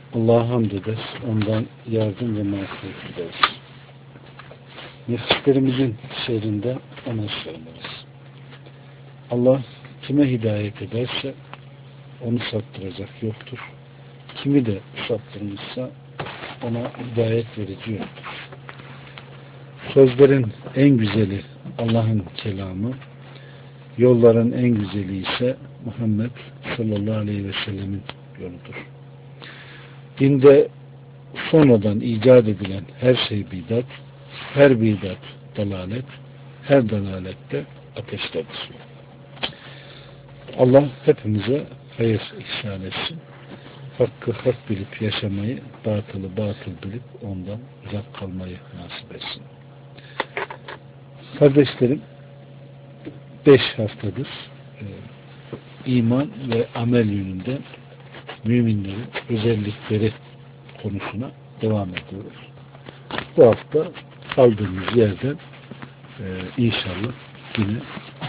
Allah'a hamd eder, ondan yardım ve mağfiret dileriz. Nefislerimizin şerrinden ona sığınırız. Allah kime hidayet ederse onu saptıracak yoktur. Kimi de saptırmışsa ona hidayet verici yoktur. Sözlerin en güzeli Allah'ın kelamı, yolların en güzeli ise Muhammed sallallahu aleyhi ve sellemin yoludur. Dinde sonradan icat edilen her şey bidat, her bidat dalalet, her dalalette ateştedir. Allah hepimize hayır ihsan etsin. Hakkı hak bilip yaşamayı, batılı batıl bilip ondan uzak kalmayı nasip etsin. Kardeşlerim, 5 haftadır iman ve amel yönünde müminlerin özellikleri konusuna devam ediyoruz. Bu hafta kaldığımız yerden inşallah yine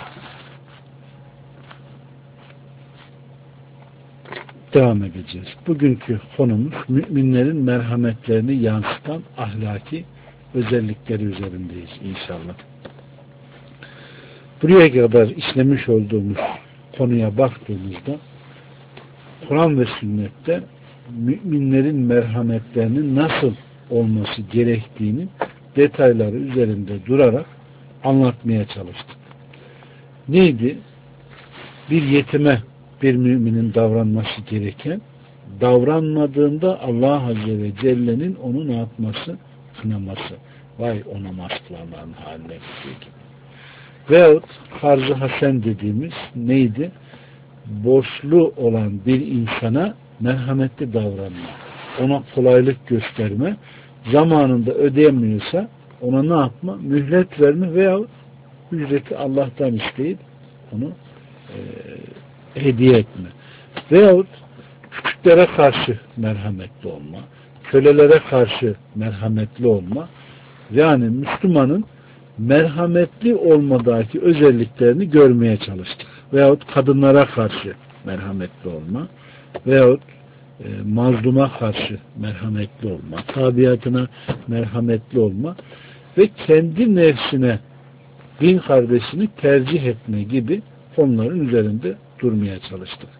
devam edeceğiz. Bugünkü konumuz müminlerin merhametlerini yansıtan ahlaki özellikleri üzerindeyiz inşallah. Buraya kadar işlemiş olduğumuz konuya baktığımızda Kur'an ve sünnette müminlerin merhametlerinin nasıl olması gerektiğini detayları üzerinde durarak anlatmaya çalıştık. Neydi? Bir yetime bir müminin davranması gereken, davranmadığında Allah Azze ve Celle'nin onu ne yapması? Kınaması. Vay o namaz kılanların haline gibi. Veyahut harz-ı hasen dediğimiz neydi? Borçlu olan bir insana merhametli davranma, ona kolaylık gösterme, zamanında ödeyemiyorsa ona ne yapma? Mühlet verme veyahut ücreti Allah'tan isteyip onu hediye etme. Veyahut küçüklere karşı merhametli olma, kölelere karşı merhametli olma, yani Müslümanın merhametli olmadaki özelliklerini görmeye çalıştık. Veyahut kadınlara karşı merhametli olma, veyahut mazluma karşı merhametli olma, tabiatına merhametli olma ve kendi nefsine din kardeşini tercih etme gibi konuların üzerinde durmaya çalıştık.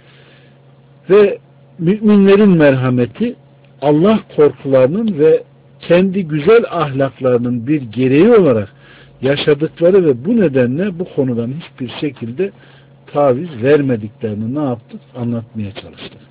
Ve müminlerin merhameti Allah korkularının ve kendi güzel ahlaklarının bir gereği olarak yaşadıkları ve bu nedenle bu konudan hiçbir şekilde taviz vermediklerini ne yaptık? Anlatmaya çalıştık.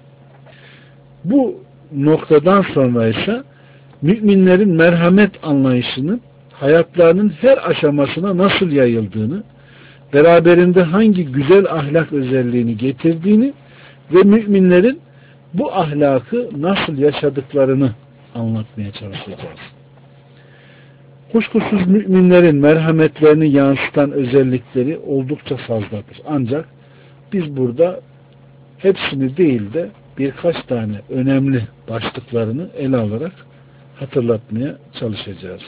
Bu noktadan sonra ise müminlerin merhamet anlayışının hayatlarının her aşamasına nasıl yayıldığını, beraberinde hangi güzel ahlak özelliğini getirdiğini ve müminlerin bu ahlakı nasıl yaşadıklarını anlatmaya çalışacağız. Kuşkusuz müminlerin merhametlerini yansıtan özellikleri oldukça fazladır. Ancak biz burada hepsini değil de birkaç tane önemli başlıklarını ele alarak hatırlatmaya çalışacağız.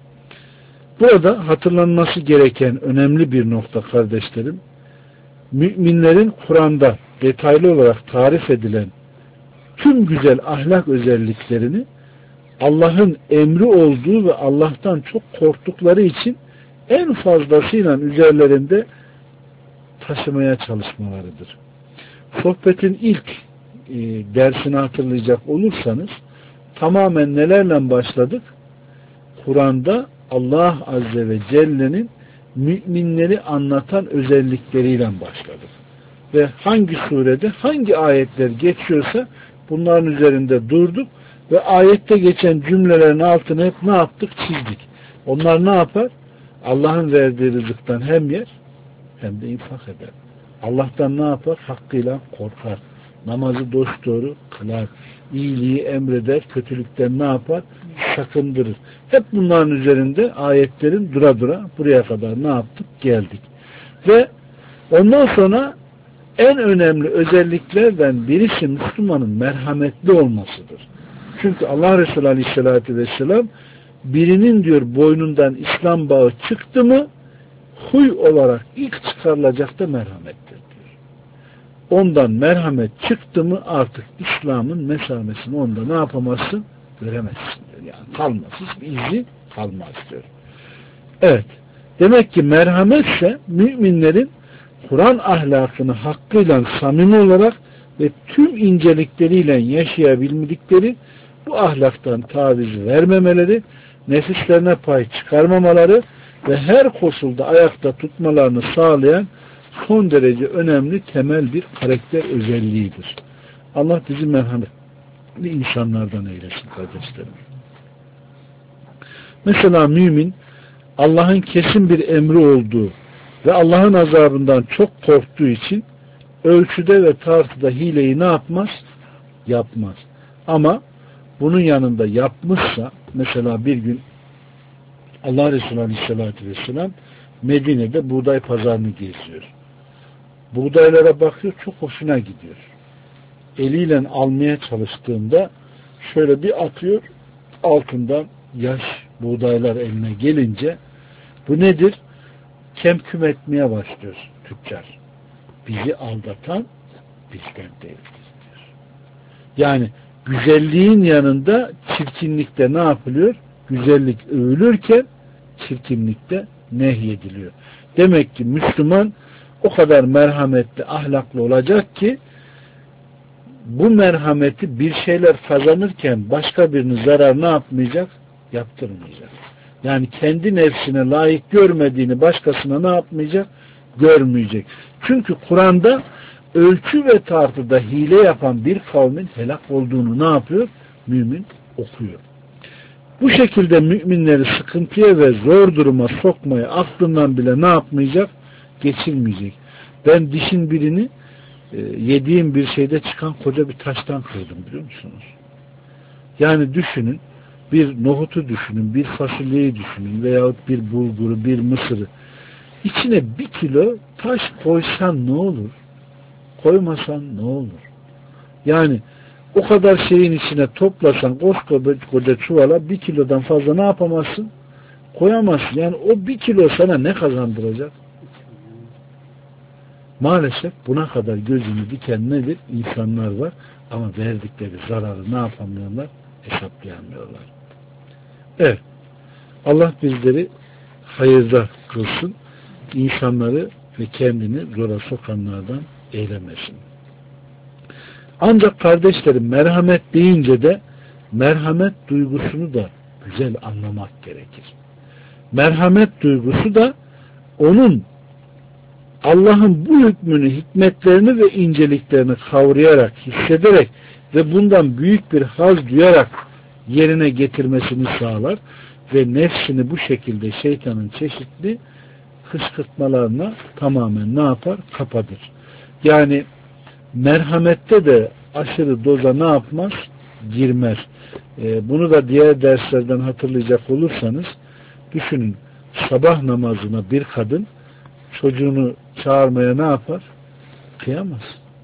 Burada hatırlanması gereken önemli bir nokta kardeşlerim, müminlerin Kur'an'da detaylı olarak tarif edilen tüm güzel ahlak özelliklerini Allah'ın emri olduğu ve Allah'tan çok korktukları için en fazlasıyla üzerlerinde taşımaya çalışmalarıdır. Sohbetin ilk dersini hatırlayacak olursanız tamamen nelerle başladık? Kur'an'da Allah Azze ve Celle'nin müminleri anlatan özellikleriyle başladık. Ve hangi surede hangi ayetler geçiyorsa bunların üzerinde durduk ve ayette geçen cümlelerin altını hep ne yaptık? Çizdik. Onlar ne yapar? Allah'ın verdiği rızıktan hem yer hem de infak eder. Allah'tan ne yapar? Hakkıyla korkar. Namazı dosdoğru kılar. İyiliği emreder. Kötülükten ne yapar? Sakındırır. Hep bunların üzerinde ayetlerin dura dura buraya kadar ne yaptık? Geldik. Ve ondan sonra en önemli özelliklerden birisi Müslümanın merhametli olmasıdır. Çünkü Allah Resulü Aleyhisselatü Vesselam birinin diyor boynundan İslam bağı çıktı mı huy olarak ilk çıkarılacak da merhamettir diyor. ondan merhamet çıktı mı artık İslam'ın mesamesini onda ne yapamazsın? Göremezsin diyor. Yani kalmaz. Hiçbir izi kalmaz diyor. Evet. Demek ki merhametse müminlerin Kur'an ahlakını hakkıyla samimi olarak ve tüm incelikleriyle yaşayabildikleri, bu ahlaktan taviz vermemeleri, nefislerine pay çıkarmamaları ve her koşulda ayakta tutmalarını sağlayan son derece önemli temel bir karakter özelliğidir. Allah bizi merhametli insanlardan eylesin kardeşlerim. Mesela mümin Allah'ın kesin bir emri olduğu ve Allah'ın azabından çok korktuğu için ölçüde ve tartıda hileyi ne yapmaz? Yapmaz. Ama bunun yanında yapmışsa, mesela bir gün Allah Resulü Aleyhisselatü Vesselam Medine'de buğday pazarını geziyor. Buğdaylara bakıyor, çok hoşuna gidiyor. Eliyle almaya çalıştığında şöyle bir atıyor, altından yaş buğdaylar eline gelince bu nedir? Kemküm etmeye başlıyor tüccar. Bizi aldatan bizden değildir diyor. Yani güzelliğin yanında çirkinlikte ne yapılıyor? Güzellik övülürken çirkinlikte nehyediliyor. Demek ki Müslüman o kadar merhametli, ahlaklı olacak ki bu merhameti bir şeyler kazanırken başka birinin zarar ne yapmayacak? Yaptırmayacak. Yani kendi nefsine layık görmediğini başkasına ne yapmayacak? Görmeyecek. Çünkü Kur'an'da ölçü ve tartıda hile yapan bir kavmin helak olduğunu ne yapıyor? Mümin okuyor. Bu şekilde müminleri sıkıntıya ve zor duruma sokmaya aklından bile ne yapmayacak? Geçirmeyecek. Ben dişin birini yediğim bir şeyde çıkan koca bir taştan kırdım, biliyor musunuz? Yani düşünün, bir nohutu düşünün, bir fasulyeyi düşünün veyahut bir bulguru, bir mısırı. İçine 1 kilo taş koysan ne olur? Koymasan ne olur? Yani o kadar şeyin içine toplasan koca çuvala 1 kilodan fazla ne yapamazsın? Koyamazsın. Yani o 1 kilo sana ne kazandıracak? Maalesef buna kadar gözünü diken nedir? İnsanlar var ama verdikleri zararı ne yapamıyorlar? Hesaplayamıyorlar. Evet. Allah bizleri hayırda kılsın. İnsanları ve kendini zora sokanlardan eylemesin. Ancak kardeşlerim, merhamet deyince de merhamet duygusunu da güzel anlamak gerekir. Merhamet duygusu da onun Allah'ın bu hükmünü, hikmetlerini ve inceliklerini kavrayarak, hissederek ve bundan büyük bir haz duyarak yerine getirmesini sağlar ve nefsini bu şekilde şeytanın çeşitli kışkırtmalarına tamamen ne yapar? Kapatır. Yani merhamette de aşırı doza ne yapmaz? Girmez. Bunu da diğer derslerden hatırlayacak olursanız düşünün, sabah namazına bir kadın çocuğunu çağırmaya ne yapar? Kıyamaz.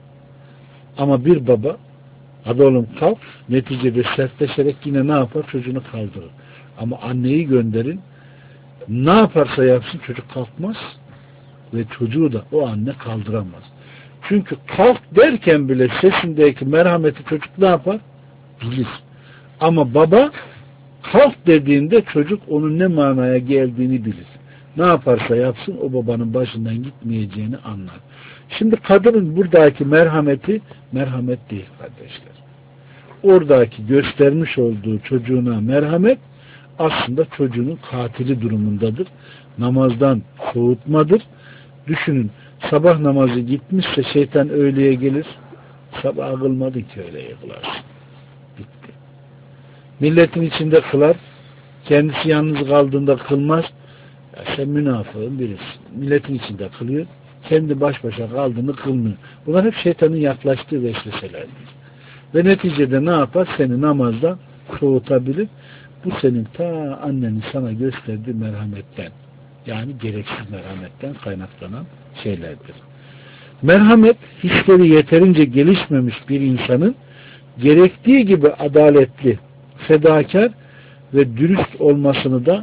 Ama bir baba hadi oğlum kalk, neticede sertleşerek yine ne yapar? Çocuğunu kaldırır. Ama anneyi gönderin, ne yaparsa yapsın çocuk kalkmaz ve çocuğu da o anne kaldıramaz. Çünkü kalk derken bile sesindeki merhameti çocuk ne yapar? Bilir. Ama baba kalk dediğinde çocuk onun ne manaya geldiğini bilir. Ne yaparsa yapsın o babanın başından gitmeyeceğini anlar. Şimdi kadının buradaki merhameti merhamet değil kardeşler. Oradaki göstermiş olduğu çocuğuna merhamet aslında çocuğunun katili durumundadır. Namazdan soğutmadır. Düşünün, sabah namazı gitmişse şeytan öğleye gelir. Sabah kılmadın ki öğleye kılarsın. Bitti. Milletin içinde kılar. Kendisi yalnız kaldığında kılmaz. Ya sen münafığın birisin. Milletin içinde kılıyor. Kendi baş başa kaldığını kılmıyor. Bunlar hep şeytanın yaklaştığı vesveselerdir. Ve neticede ne yapar? Seni namazdan soğutabilir. Bu senin ta annenin sana gösterdiği merhametten, yani gereksiz merhametten kaynaklanan şeylerdir. Merhamet, hisleri yeterince gelişmemiş bir insanın gerektiği gibi adaletli, fedakar ve dürüst olmasını da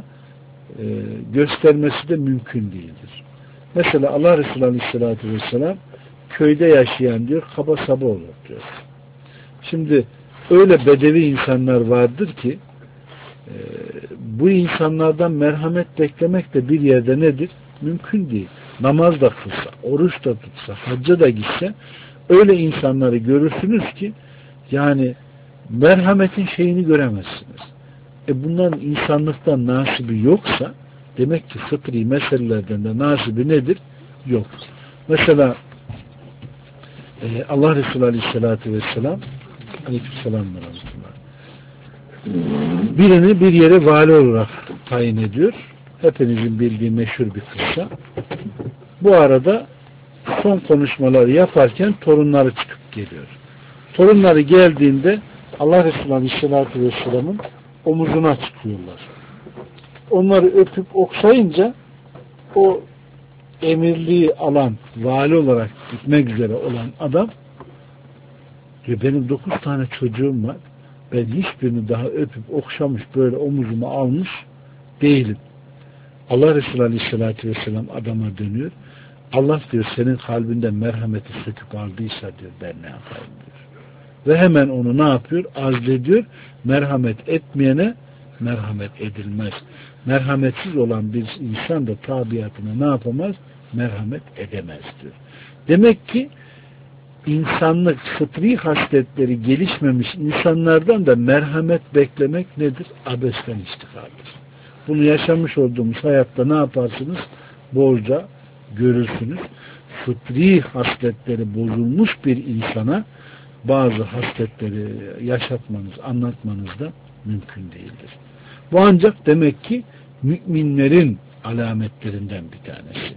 göstermesi de mümkün değildir. Mesela Allah Resulü Aleyhisselatü Vesselam köyde yaşayan diyor kaba saba olur diyor. Şimdi öyle bedevi insanlar vardır ki bu insanlardan merhamet beklemek de bir yerde nedir? Mümkün değil. Namaz da kılsa, oruç da tutsa, hacca da gitse öyle insanları görürsünüz ki yani merhametin şeyini göremezsiniz. Bunların insanlıktan nasibi yoksa demek ki fıtri meselelerden de nasibi nedir? Yok. Mesela Allah Resulü Aleyhisselatü Vesselam Aleykümselam birini bir yere vali olarak tayin ediyor. Hepinizin bildiği meşhur bir kıssa. Bu arada son konuşmaları yaparken torunları çıkıp geliyor. Torunları geldiğinde Allah Resulü Aleyhisselatü Vesselam'ın omuzuna çıkıyorlar. Onları öpüp okşayınca o emirliği alan, vali olarak gitmek üzere olan adam diyor, benim 9 tane çocuğum var. Ben hiçbirini daha öpüp okşamış böyle omuzuma almış değilim. Allah Resulü Aleyhisselatü Vesselam adama dönüyor. Allah diyor senin kalbinden merhameti söküp aldıysa diyor ben ne yapayım diyor. Ve hemen onu ne yapıyor? Azlediyor. Merhamet etmeyene merhamet edilmez. Merhametsiz olan bir insan da tabiatına ne yapamaz? Merhamet edemez diyor. Demek ki insanlık fıtri hasletleri gelişmemiş insanlardan da merhamet beklemek nedir? Abesten iştihaldir. Bunu yaşamış olduğumuz hayatta ne yaparsınız? Bolca görürsünüz. Fıtri hasletleri bozulmuş bir insana bazı hasletleri yaşatmanız, anlatmanız da mümkün değildir. Bu ancak demek ki müminlerin alametlerinden bir tanesi.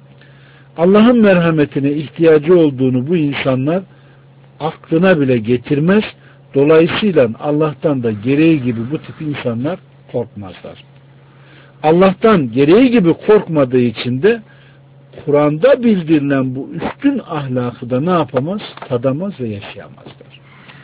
Allah'ın merhametine ihtiyacı olduğunu bu insanlar aklına bile getirmez. Dolayısıyla Allah'tan da gereği gibi bu tip insanlar korkmazlar. Allah'tan gereği gibi korkmadığı için de Kur'an'da bildirilen bu üstün ahlakı da ne yapamaz? Tadamaz ve yaşayamazlar.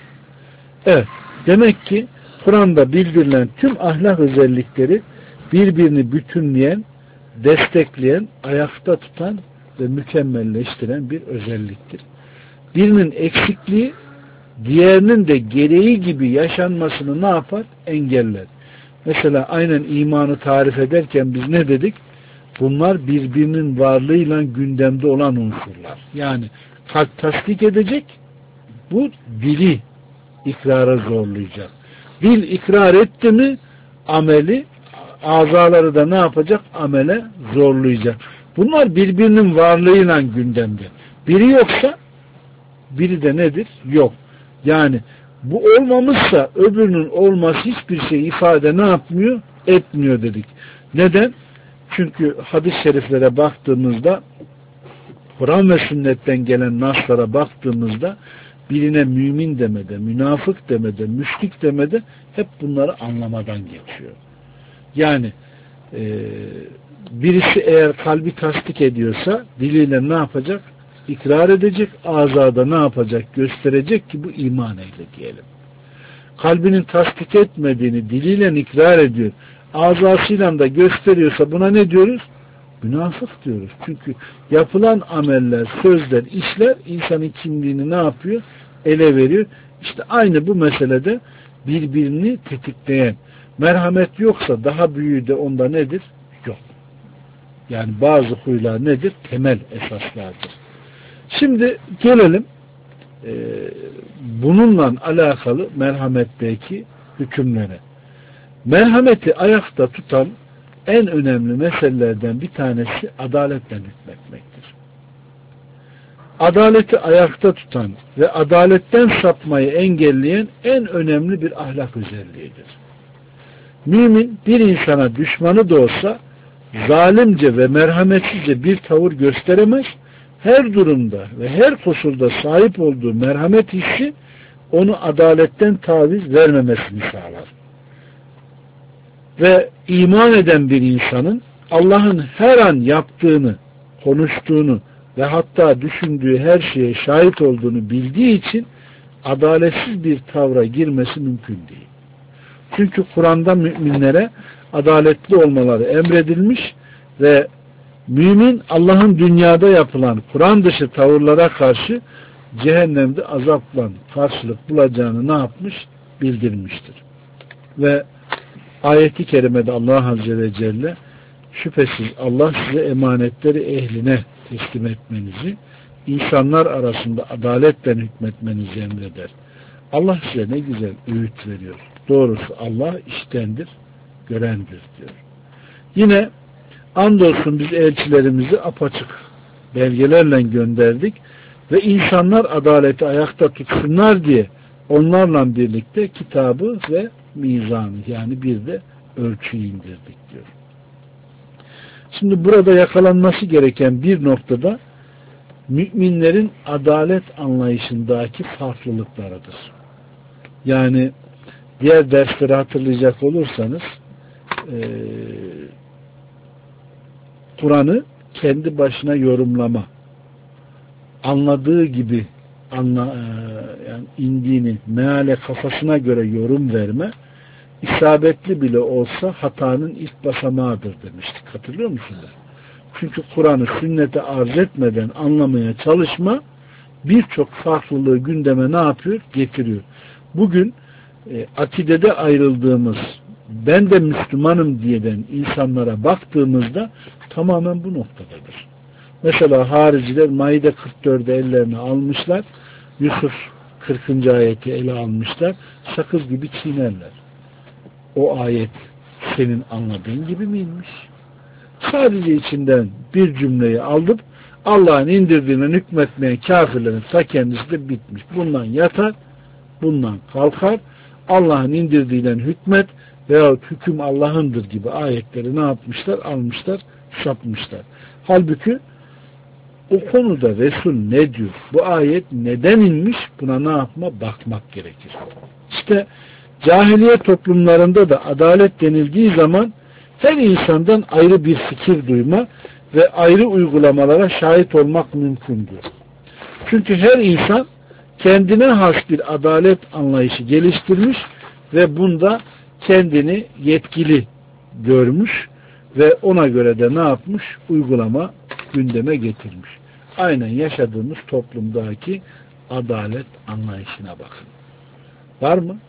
Evet, demek ki Kur'an'da bildirilen tüm ahlak özellikleri birbirini bütünleyen, destekleyen, ayakta tutan ve mükemmelleştiren bir özelliktir. Birinin eksikliği diğerinin de gereği gibi yaşanmasını ne yapar? Engeller. Mesela aynen imanı tarif ederken biz ne dedik? Bunlar birbirinin varlığıyla gündemde olan unsurlar. Yani kalp tasdik edecek, bu dili ikrara zorlayacak. Dil ikrar etti mi ameli, azaları da ne yapacak? Amele zorlayacak. Bunlar birbirinin varlığıyla gündemde. Biri yoksa biri de nedir? Yok. Yani bu olmamışsa öbürünün olması hiçbir şey ifade ne yapmıyor? Etmiyor dedik. Neden? Çünkü hadis-i şeriflere baktığımızda Kur'an ve sünnetten gelen naslara baktığımızda birine mümin demede, münafık demede, müşrik demede hep bunları anlamadan geçiyor. Yani birisi eğer kalbi tasdik ediyorsa diliyle ne yapacak? İkrar edecek, azada ne yapacak? Gösterecek ki bu iman eyle diyelim. Kalbinin tasdik etmediğini diliyle ikrar ediyor, azasıyla da gösteriyorsa buna ne diyoruz? Münafık diyoruz. Çünkü yapılan ameller, sözler, işler insanın kimliğini ne yapıyor? Ele veriyor. İşte aynı bu meselede birbirini tetikleyen, merhamet yoksa daha büyüğü de onda nedir? Yok. Yani bazı huylar nedir? Temel esaslardır. Şimdi gelelim bununla alakalı merhametteki hükümlere. Merhameti ayakta tutan en önemli meselelerden bir tanesi adaletle hükmetmektir. Adaleti ayakta tutan ve adaletten sapmayı engelleyen en önemli bir ahlak özelliğidir. Mümin bir insana düşmanı da olsa zalimce ve merhametsizce bir tavır gösteremez, her durumda ve her koşulda sahip olduğu merhamet hissi onu adaletten taviz vermemesini sağlar. Ve iman eden bir insanın Allah'ın her an yaptığını, konuştuğunu ve hatta düşündüğü her şeye şahit olduğunu bildiği için adaletsiz bir tavra girmesi mümkün değil. Çünkü Kur'an'da müminlere adaletli olmaları emredilmiş ve Mümin Allah'ın dünyada yapılan Kur'an dışı tavırlara karşı cehennemde azapla karşılık bulacağını ne yapmış? Bildirmiştir. Ve ayeti kerimede Allah Azze ve Celle şüphesiz Allah size emanetleri ehline teslim etmenizi, insanlar arasında adaletle hükmetmenizi emreder. Allah size ne güzel öğüt veriyor. Doğrusu Allah iştendir, görendir diyor. Yine andolsun biz elçilerimizi apaçık belgelerle gönderdik ve insanlar adaleti ayakta tutsunlar diye onlarla birlikte kitabı ve mizanı yani bir de ölçüyü indirdik diyor. Şimdi burada yakalanması gereken bir noktada müminlerin adalet anlayışındaki farklılıklarıdır. Yani diğer dersleri hatırlayacak olursanız Kur'an'ı kendi başına yorumlama, anladığı gibi yani indiğini meale kafasına göre yorum verme, isabetli bile olsa hatanın ilk basamağıdır demiştik. Hatırlıyor musunuz? Çünkü Kur'an'ı sünnete arz etmeden anlamaya çalışma birçok farklılığı gündeme ne yapıyor? Getiriyor. Bugün akidede ayrıldığımız ben de Müslümanım diyeden insanlara baktığımızda tamamen bu noktadadır. Mesela hariciler Maide 44'ü ellerine almışlar. Yusuf 40. ayeti ele almışlar. Sakız gibi çiğnerler. O ayet senin anladığın gibi miymiş? Sadece içinden bir cümleyi alıp Allah'ın indirdiğine hükmetmeye kafirlerin ta kendisi de bitmiş. Bundan yatar, bundan kalkar. Allah'ın indirdiğiyle hükmet veyahut hüküm Allah'ındır gibi ayetleri ne yapmışlar? Almışlar, sapmışlar. Halbuki o konuda Resul ne diyor? Bu ayet neden inmiş? Buna ne yapma? Bakmak gerekir. İşte cahiliye toplumlarında da adalet denildiği zaman her insandan ayrı bir fikir duyma ve ayrı uygulamalara şahit olmak mümkündür. Çünkü her insan kendine has bir adalet anlayışı geliştirmiş ve bunda kendini yetkili görmüş ve ona göre de ne yapmış? Uygulama gündeme getirmiş. Aynen yaşadığımız toplumdaki adalet anlayışına bakın. Var mı?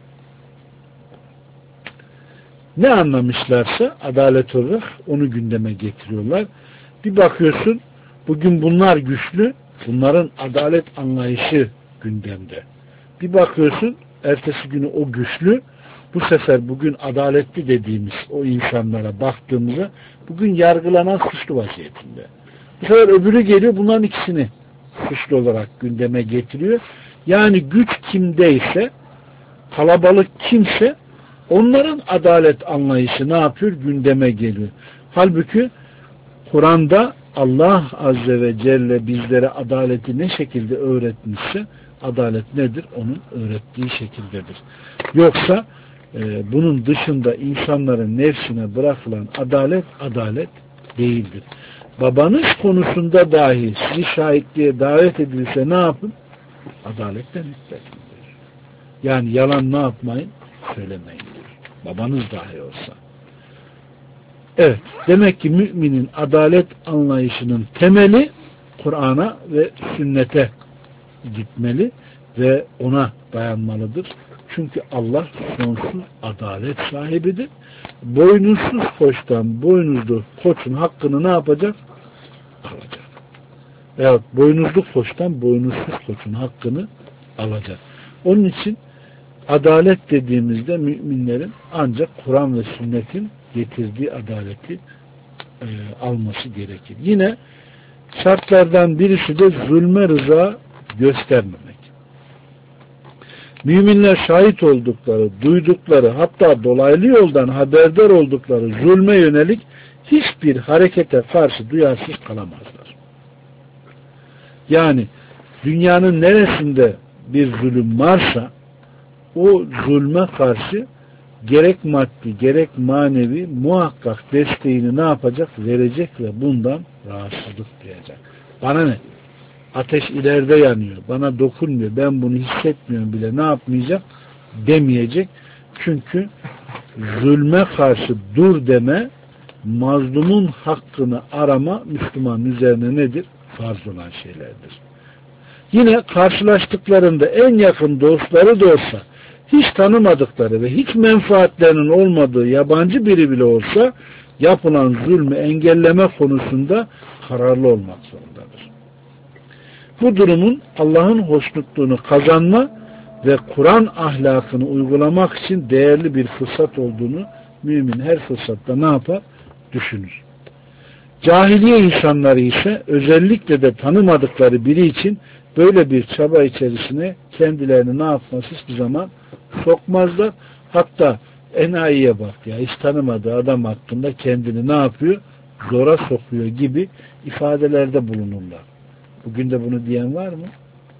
Ne anlamışlarsa adalet olarak onu gündeme getiriyorlar. Bir bakıyorsun bugün bunlar güçlü, bunların adalet anlayışı gündemde. Bir bakıyorsun ertesi günü o güçlü, bu sefer bugün adaletli dediğimiz o insanlara baktığımızda bugün yargılanan suçlu vaziyetinde. Bu sefer öbürü geliyor bunların ikisini suçlu olarak gündeme getiriyor. Yani güç kimdeyse, kalabalık kimse onların adalet anlayışı ne yapıyor? Gündeme geliyor. Halbuki Kur'an'da Allah Azze ve Celle bizlere adaleti ne şekilde öğretmişse adalet nedir? Onun öğrettiği şekildedir. Yoksa bunun dışında insanların nefsine bırakılan adalet değildir. Babanız konusunda dahi sizi şahitliğe davet edilse ne yapın? Adaletten hükmedin. Yani yalan ne yapmayın? Söylemeyin. Babanız dahi olsa. Evet. Demek ki müminin adalet anlayışının temeli Kur'an'a ve sünnete gitmeli ve ona dayanmalıdır. Çünkü Allah sonsuz adalet sahibidir. Boynuzsuz koçtan boynuzlu koçun hakkını ne yapacak? Alacak. Veyahut boynuzlu koçtan boynuzsuz koçun hakkını alacak. Onun için adalet dediğimizde müminlerin ancak Kur'an ve sünnetin getirdiği adaleti alması gerekir. Yine şartlardan birisi de zulme rıza göstermemek. Müminler şahit oldukları, duydukları, hatta dolaylı yoldan haberdar oldukları zulme yönelik hiçbir harekete karşı duyarsız kalamazlar. Yani dünyanın neresinde bir zulüm varsa o zulme karşı gerek maddi gerek manevi muhakkak desteğini ne yapacak? Verecek ve bundan rahatsızlık duyacak. Bana ne? Ateş ileride yanıyor. Bana dokunmuyor. Ben bunu hissetmiyorum bile. Ne yapmayacak? Demeyecek. Çünkü zulme karşı dur deme mazlumun hakkını arama Müslümanın üzerine nedir? Farz olan şeylerdir. Yine karşılaştıklarında en yakın dostları da olsa, hiç tanımadıkları ve hiç menfaatlerinin olmadığı yabancı biri bile olsa yapılan zulmü engelleme konusunda kararlı olmak zorundadır. Bu durumun Allah'ın hoşnutluğunu kazanma ve Kur'an ahlakını uygulamak için değerli bir fırsat olduğunu mümin her fırsatta ne yapar? Düşünür. Cahiliye insanları ise özellikle de tanımadıkları biri için böyle bir çaba içerisine kendilerini ne yapmaz hiçbir zaman sokmazlar. Hatta enayiye bak ya, hiç tanımadığı adam hakkında kendini ne yapıyor? Zora sokuyor gibi ifadelerde bulunurlar. Bugün de bunu diyen var mı?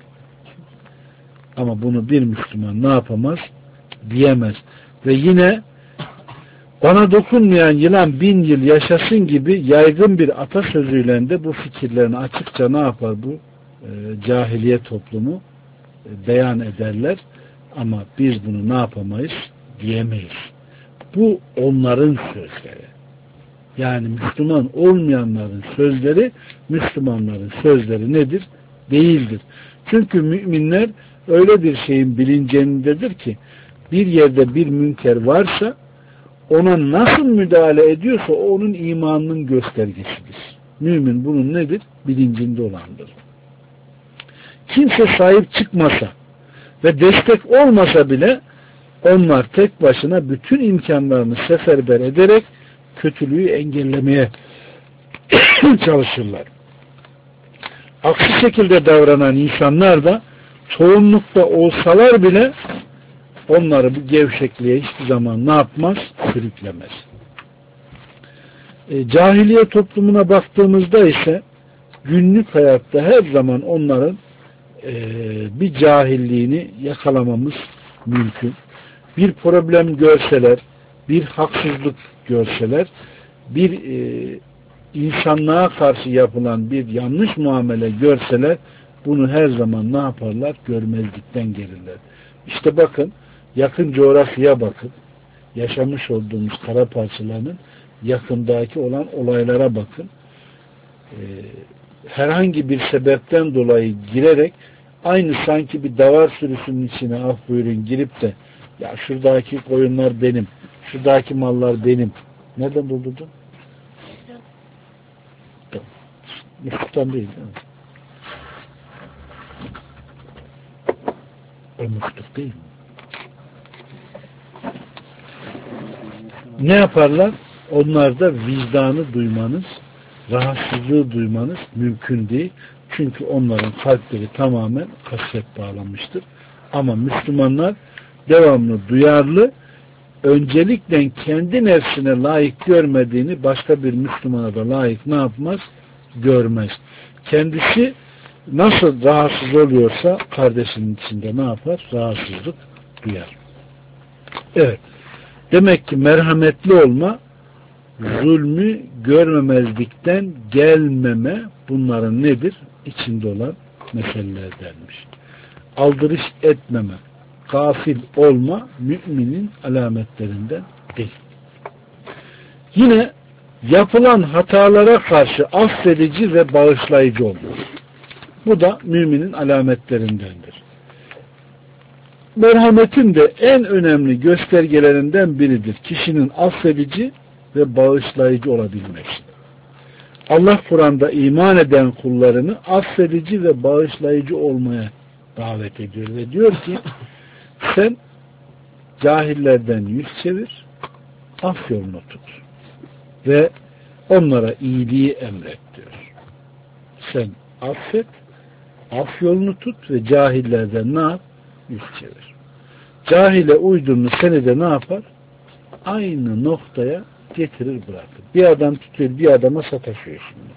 Ama bunu bir Müslüman ne yapamaz? Diyemez. Ve yine bana dokunmayan yılan 1000 yıl yaşasın gibi yaygın bir atasözüyle de bu fikirlerini açıkça ne yapar bu cahiliye toplumu beyan ederler. Ama biz bunu ne yapamayız? Diyemeyiz. Bu onların sözleri. Yani Müslüman olmayanların sözleri Müslümanların sözleri nedir? Değildir. Çünkü müminler öyle bir şeyin bilincindedir ki bir yerde bir münker varsa ona nasıl müdahale ediyorsa o onun imanının göstergesidir. Mümin bunun nedir? Bilincinde olandır. Kimse sahip çıkmasa ve destek olmasa bile onlar tek başına bütün imkanlarını seferber ederek kötülüğü engellemeye çalışırlar. Aksi şekilde davranan insanlar da çoğunlukta olsalar bile onları bu gevşekliğe hiçbir zaman ne yapmaz? Sürüklemez. Cahiliye toplumuna baktığımızda ise günlük hayatta her zaman onların bir cahilliğini yakalamamız mümkün. Bir problem görseler, bir haksızlık görseler, bir insanlığa karşı yapılan bir yanlış muamele görseler, bunu her zaman ne yaparlar? Görmezlikten gelirler. İşte bakın, yakın coğrafyaya bakın. Yaşamış olduğumuz kara parçalarının yakındaki olan olaylara bakın. Herhangi bir sebepten dolayı girerek aynı sanki bir davar sürüsünün içine af buyurun girip de ya şuradaki koyunlar benim, şuradaki mallar benim. Nereden buldun? Musluktan değil mi? O musluk değil mi? Ne yaparlar? Onlar da vicdanı duymanız, rahatsızlığı duymanız mümkün değil. Çünkü onların kalpleri tamamen kasvet bağlamıştır. Ama Müslümanlar devamlı duyarlı, öncelikle kendi nefsine layık görmediğini başka bir Müslümana da layık ne yapmaz? Görmez. Kendisi nasıl rahatsız oluyorsa kardeşinin içinde ne yapar? Rahatsızlık duyar. Evet. Demek ki merhametli olma, zulmü görmemezlikten gelmeme bunların nedir? İçinde olan meselelerdenmiş. Aldırış etmeme, gafil olma müminin alametlerinden değil. Yine yapılan hatalara karşı affedici ve bağışlayıcı olmak. Bu da müminin alametlerindendir. Merhametin de en önemli göstergelerinden biridir. Kişinin affedici ve bağışlayıcı olabilmesi. Allah Kur'an'da iman eden kullarını affedici ve bağışlayıcı olmaya davet ediyor ve diyor ki sen cahillerden yüz çevir, af yolunu tut ve onlara iyiliği emret diyor. Sen affet, af yolunu tut ve cahillerden ne yap? Yüz çevir. Cahile uydurunu seni de ne yapar? Aynı noktaya getirir bırakır. Bir adam tutuyor, bir adama sataşıyor şimdi.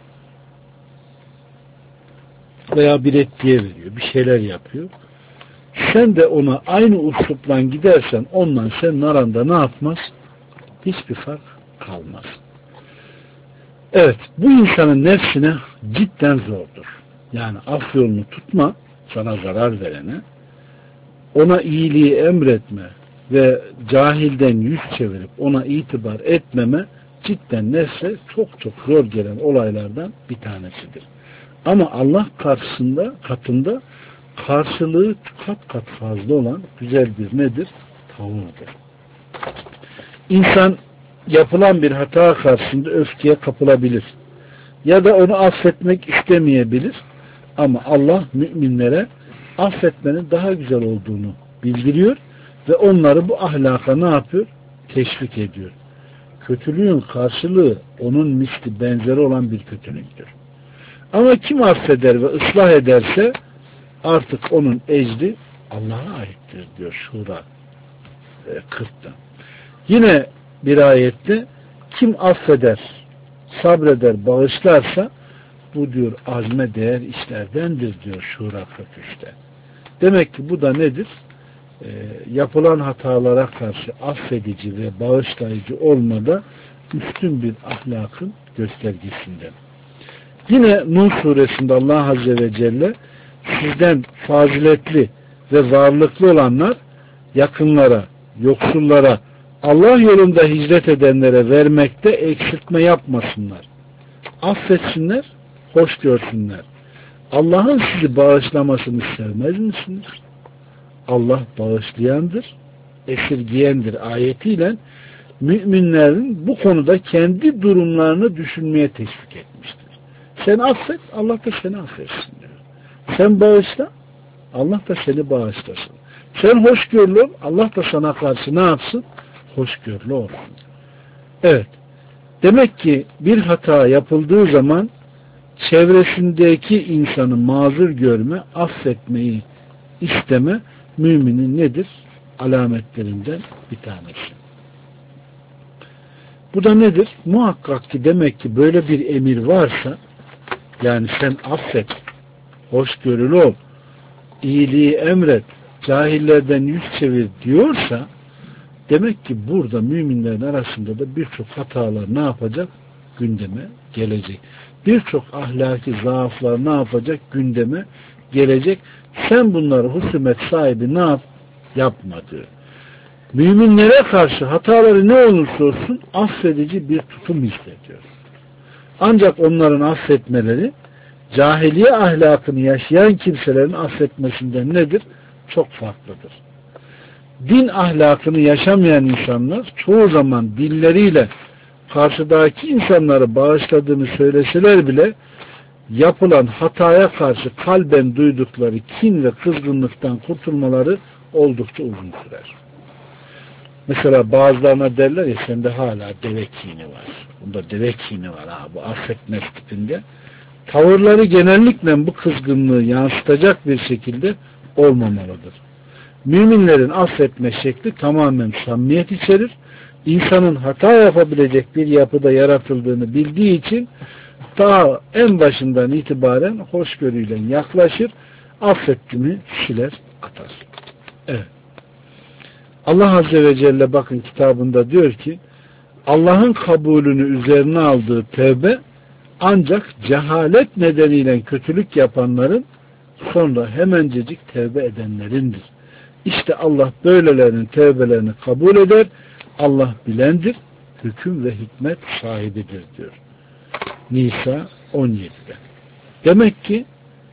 Veya bir etkiye veriyor, bir şeyler yapıyor. Sen de ona aynı uslupla gidersen ondan senin aranda ne yapmaz? Hiçbir fark kalmaz. Evet, bu insanın nefsine cidden zordur. Yani af yolunu tutma, sana zarar verene, ona iyiliği emretme ve cahilden yüz çevirip ona itibar etmeme cidden nefse çok çok zor gelen olaylardan bir tanesidir. Ama Allah katında karşılığı kat kat fazla olan güzel bir nedir? Tavırdır. İnsan yapılan bir hata karşısında öfkeye kapılabilir. Ya da onu affetmek istemeyebilir. Ama Allah müminlere affetmenin daha güzel olduğunu bildiriyor ve onları bu ahlaka ne yapıyor? Teşvik ediyor. Kötülüğün karşılığı onun misli benzeri olan bir kötülüktür. Ama kim affeder ve ıslah ederse artık onun ecri Allah'a aittir diyor Şura 40'ta. Yine bir ayette kim affeder, sabreder, bağışlarsa bu diyor azme değer işlerdendir diyor Şura 43'te. Demek ki bu da nedir? Yapılan hatalara karşı affedici ve bağışlayıcı olmada üstün bir ahlakın göstergesinden. Yine Nuh suresinde Allah Azze ve Celle sizden faziletli ve varlıklı olanlar yakınlara, yoksullara, Allah yolunda hicret edenlere vermekte eksiltme yapmasınlar. Affetsinler, hoş görsünler. Allah'ın sizi bağışlamasını sevmez misiniz? Allah bağışlayandır, esirgiyendir ayetiyle müminlerin bu konuda kendi durumlarını düşünmeye teşvik etmiştir. Sen affet, Allah da seni affetsin diyor. Sen bağışla, Allah da seni bağışlasın. Sen hoşgörülü ol, Allah da sana karşı ne yapsın? Hoşgörülü olsun. Evet. Demek ki bir hata yapıldığı zaman çevresindeki insanı mazur görme, affetmeyi isteme müminin nedir? Alametlerinden bir tanesi. Bu da nedir? Muhakkak ki demek ki böyle bir emir varsa yani sen affet, hoşgörülü ol, iyiliği emret, cahillerden yüz çevir diyorsa demek ki burada müminlerin arasında da birçok hatalar ne yapacak? Gündeme gelecek. Birçok ahlaki zaaflar ne yapacak? Gündeme gelecek. Sen bunları husumet sahibi ne yap? Yapma diyor. Müminlere karşı hataları ne olursa olsun affedici bir tutum hissediyor. Ancak onların affetmeleri cahiliye ahlakını yaşayan kimselerin affetmesinden nedir? Çok farklıdır. Din ahlakını yaşamayan insanlar çoğu zaman dilleriyle karşıdaki insanları bağışladığını söyleseler bile yapılan hataya karşı kalben duydukları kin ve kızgınlıktan kurtulmaları oldukça uzun sürer. Mesela bazılarına derler ya sende hala deve kini var. Bunda deve kini var ha bu affetmez tipinde. Tavırları genellikle bu kızgınlığı yansıtacak bir şekilde olmamalıdır. Müminlerin affetme şekli tamamen samimiyet içerir. İnsanın hata yapabilecek bir yapıda yaratıldığını bildiği için daha en başından itibaren hoşgörüyle yaklaşır, affettiğini siler atar. Evet. Allah Azze ve Celle bakın kitabında diyor ki Allah'ın kabulünü üzerine aldığı tevbe ancak cehalet nedeniyle kötülük yapanların sonra hemencecik tevbe edenlerindir. İşte Allah böylelerinin tevbelerini kabul eder. Allah bilendir, hüküm ve hikmet sahibidir diyor. Nisa 17'de. Demek ki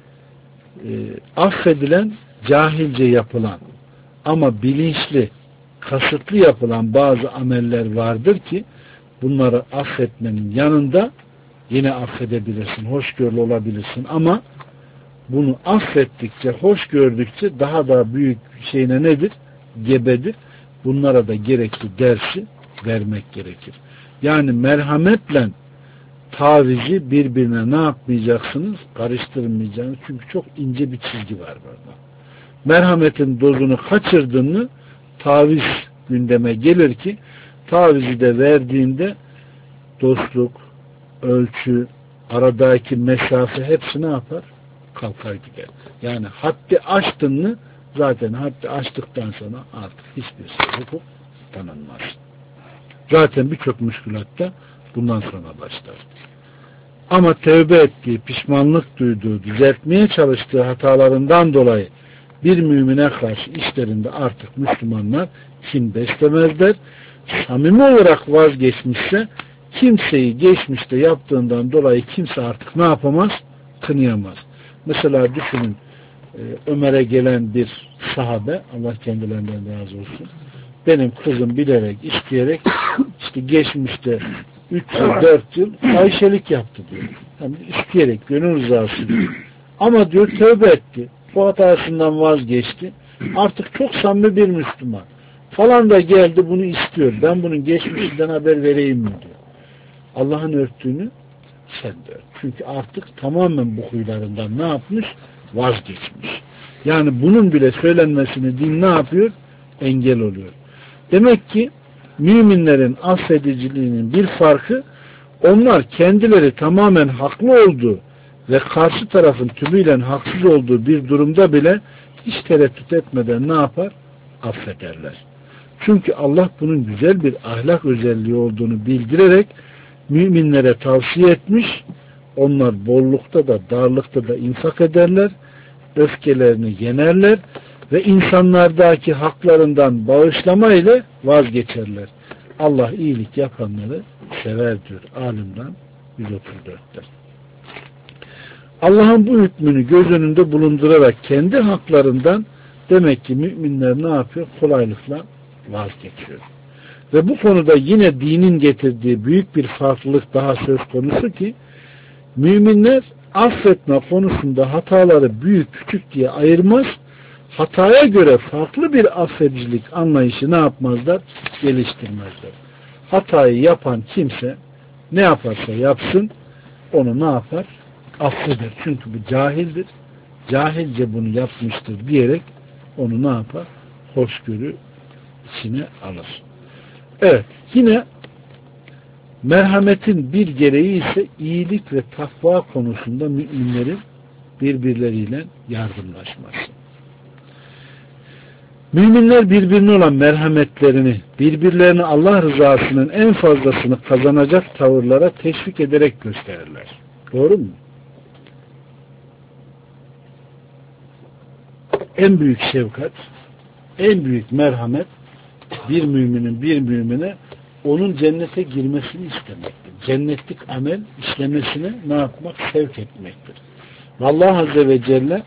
affedilen cahilce yapılan ama bilinçli, kasıtlı yapılan bazı ameller vardır ki bunları affetmenin yanında yine affedebilirsin, hoşgörülü olabilirsin ama bunu affettikçe, hoş gördükçe daha da büyük şeyine nedir? Gebedir. Bunlara da gerekli dersi vermek gerekir. Yani merhametle tavizi birbirine ne yapmayacaksınız? Karıştırmayacaksınız. Çünkü çok ince bir çizgi var burada. Merhametin dozunu kaçırdın mı taviz gündeme gelir ki tavizi de verdiğinde dostluk, ölçü, aradaki mesafe hepsi ne yapar? Kalkar gider. Yani haddi aştın mı zaten haddi aştıktan sonra artık hiçbir şey hukuk tanınmaz. Zaten birçok müşkülatta bundan sonra başlar. Ama tevbe ettiği, pişmanlık duyduğu, düzeltmeye çalıştığı hatalarından dolayı bir mümine karşı işlerinde artık Müslümanlar kin beslemezler. Samimi olarak vazgeçmişse kimseyi geçmişte yaptığından dolayı kimse artık ne yapamaz? Kınayamaz. Mesela düşünün, Ömer'e gelen bir sahabe, Allah kendilerinden razı olsun, benim kızım bilerek, isteyerek işte geçmişte 3 yıl, 4 yıl fahişelik yaptı diyor. Yani isteyerek, gönül rızası diyor. Ama diyor tövbe etti. Bu hatasından vazgeçti. Artık çok samimi bir Müslüman. Falan da geldi bunu istiyor. Ben bunun geçmişinden haber vereyim mi diyor. Allah'ın örttüğünü sen de ört. Çünkü artık tamamen bu huylarından ne yapmış? Vazgeçmiş. Yani bunun bile söylenmesini din ne yapıyor? Engel oluyor. Demek ki müminlerin affediciliğinin bir farkı, onlar kendileri tamamen haklı olduğu ve karşı tarafın tümüyle haksız olduğu bir durumda bile hiç tereddüt etmeden ne yapar? Affederler. Çünkü Allah bunun güzel bir ahlak özelliği olduğunu bildirerek müminlere tavsiye etmiş. Onlar bollukta da darlıkta da infak ederler, öfkelerini yenerler ve insanlardaki haklarından bağışlama ile vazgeçerler. Allah iyilik yapanları sever diyor Alim'den 134'te. Allah'ın bu hükmünü göz önünde bulundurarak kendi haklarından demek ki müminler ne yapıyor? Kolaylıkla vazgeçiyor. Ve bu konuda yine dinin getirdiği büyük bir farklılık daha söz konusu ki müminler affetme konusunda hataları büyük küçük diye ayırmaz, hataya göre farklı bir affedicilik anlayışı ne yapmazlar? Geliştirmezler. Hatayı yapan kimse ne yaparsa yapsın onu ne yapar? Affeder. Çünkü bu cahildir. Cahilce bunu yapmıştır diyerek onu ne yapar? Hoşgörü içine alır. Evet. Yine merhametin bir gereği ise iyilik ve takva konusunda müminlerin birbirleriyle yardımlaşması. Müminler birbirine olan merhametlerini, birbirlerine Allah rızasının en fazlasını kazanacak tavırlara teşvik ederek gösterirler. Doğru mu? En büyük şefkat, en büyük merhamet bir müminin bir mümine onun cennete girmesini istemektir. Cennetlik amel işlemesine ne yapmak? Sevk etmektir. Allah Azze ve Celle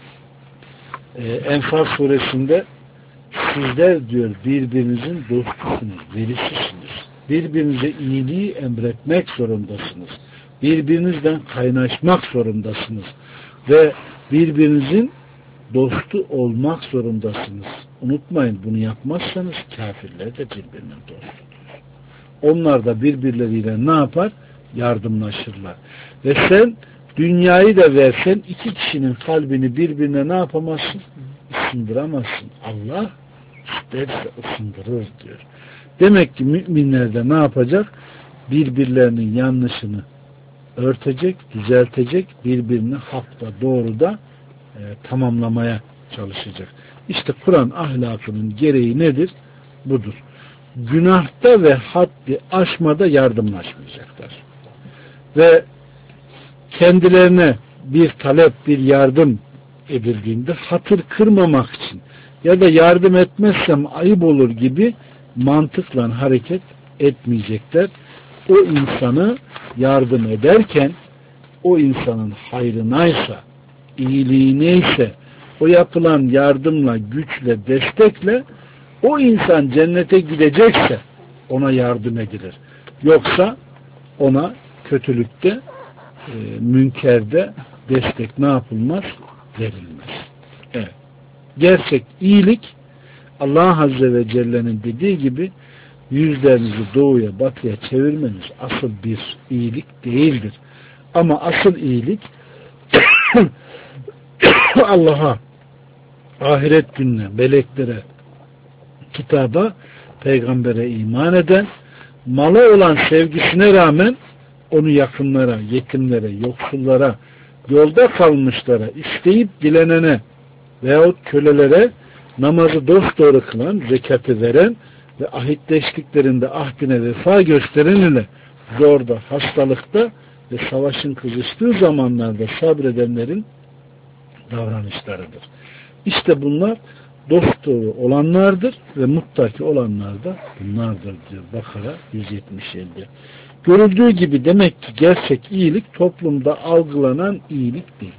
Enfal suresinde sizler diyor birbirinizin dostusunuz, velisisiniz. Birbirinize iyiliği emretmek zorundasınız. Birbirinizden kaynaşmak zorundasınız. Ve birbirinizin dostu olmak zorundasınız. Unutmayın, bunu yapmazsanız kafirler de birbirinin dostudur. Onlar da birbirleriyle ne yapar? Yardımlaşırlar. Ve sen dünyayı da versen iki kişinin kalbini birbirine ne yapamazsın? Isındıramazsın. Allah isterse ısındırır diyor. Demek ki müminler de ne yapacak? Birbirlerinin yanlışını örtecek, düzeltecek, birbirini hakta, doğruda tamamlamaya çalışacak. İşte Kur'an ahlakının gereği nedir? Budur. Günahta ve haddi aşmada yardımlaşmayacaklar. Ve kendilerine bir talep, bir yardım edildiğinde hatır kırmamak için ya da yardım etmezsem ayıp olur gibi mantıkla hareket etmeyecekler. O insana yardım ederken o insanın hayrınaysa, iyiliğineyse, o yapılan yardımla, güçle, destekle o insan cennete gidecekse ona yardım edilir. Yoksa ona kötülükte, münkerde destek ne yapılmaz? Verilmez. Evet. Gerçek iyilik Allah Azze ve Celle'nin dediği gibi yüzlerinizi doğuya batıya çevirmeniz asıl bir iyilik değildir. Ama asıl iyilik Allah'a, ahiret gününe, meleklere, kitaba, peygambere iman eden, mala olan sevgisine rağmen onu yakınlara, yetimlere, yoksullara, yolda kalmışlara, isteyip dilenene veyahut kölelere namazı dosdoğru kılan, zekatı veren ve ahitleştiklerinde ahdine vefa gösteren ile zorda, hastalıkta ve savaşın kızıştığı zamanlarda sabredenlerin davranışlarıdır. İşte bunlar dosdoğru olanlardır ve muttaki olanlar da bunlardır diyor Bakara 177. Görüldüğü gibi demek ki gerçek iyilik toplumda algılanan iyilik değil.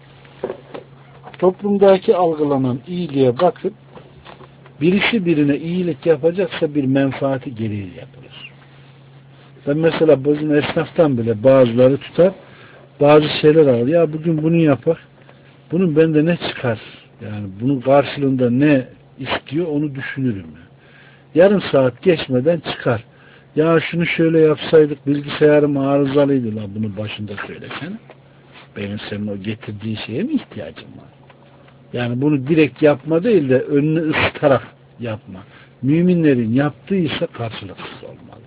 Toplumdaki algılanan iyiliğe bakın, birisi birine iyilik yapacaksa bir menfaati gereği yapılır. Ben mesela bizim esnaftan bile bazıları tutar, bazı şeyler alır. Ya bugün bunu yapar, bunun bende ne çıkar? Yani bunun karşılığında ne istiyor onu düşünürüm. Yarım saat geçmeden çıkar. Ya şunu şöyle yapsaydık, bilgisayarım arızalıydı la, bunu başında söylesene. Benim senin o getirdiği şeye mi ihtiyacım var? Yani bunu direkt yapma değil de önünü ısıtarak yapma. Müminlerin yaptığı ise karşılıksız olmalı.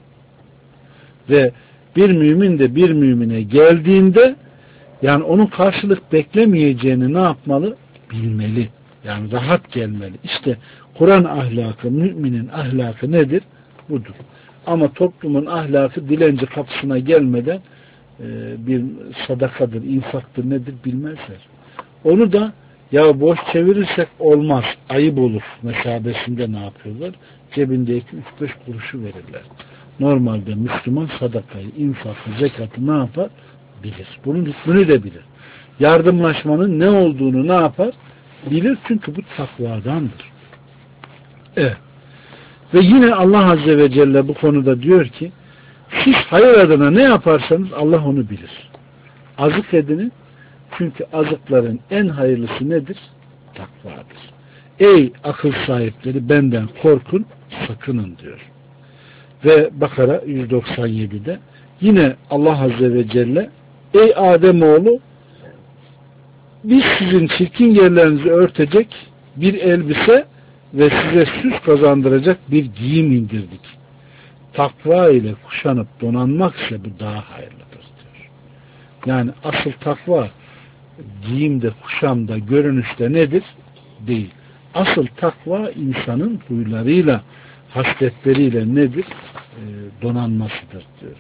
Ve bir mümin de bir mümine geldiğinde yani onun karşılık beklemeyeceğini ne yapmalı? Bilmeli. Yani rahat gelmeli. İşte Kur'an ahlakı, müminin ahlakı nedir? Budur. Ama toplumun ahlakı dilenci kapısına gelmeden bir sadakadır, infaktır nedir bilmezler. Onu da ya boş çevirirsek olmaz, ayıp olur mesabesinde ne yapıyorlar? Cebindeki 3-5 kuruşu verirler. Normalde Müslüman sadakayı, infakı, zekatı ne yapar? Bilir. Bunun hükmünü de bilir. Yardımlaşmanın ne olduğunu ne yapar? Bilir, çünkü bu takvadandır. Evet. Ve yine Allah Azze ve Celle bu konuda diyor ki, siz hayır adına ne yaparsanız Allah onu bilir. Azık edinin, çünkü azıkların en hayırlısı nedir? Takvadır. Ey akıl sahipleri, benden korkun, sakının diyor. Ve Bakara 197'de yine Allah Azze ve Celle, ey Ademoğlu, biz sizin çirkin yerlerinizi örtecek bir elbise ve size süs kazandıracak bir giyim indirdik. Takva ile kuşanıp donanmak ise bu daha hayırlıdır diyor. Yani asıl takva giyimde, kuşamda, görünüşte nedir? Değil. Asıl takva insanın huylarıyla, hasletleriyle nedir? Donanmasıdır diyor.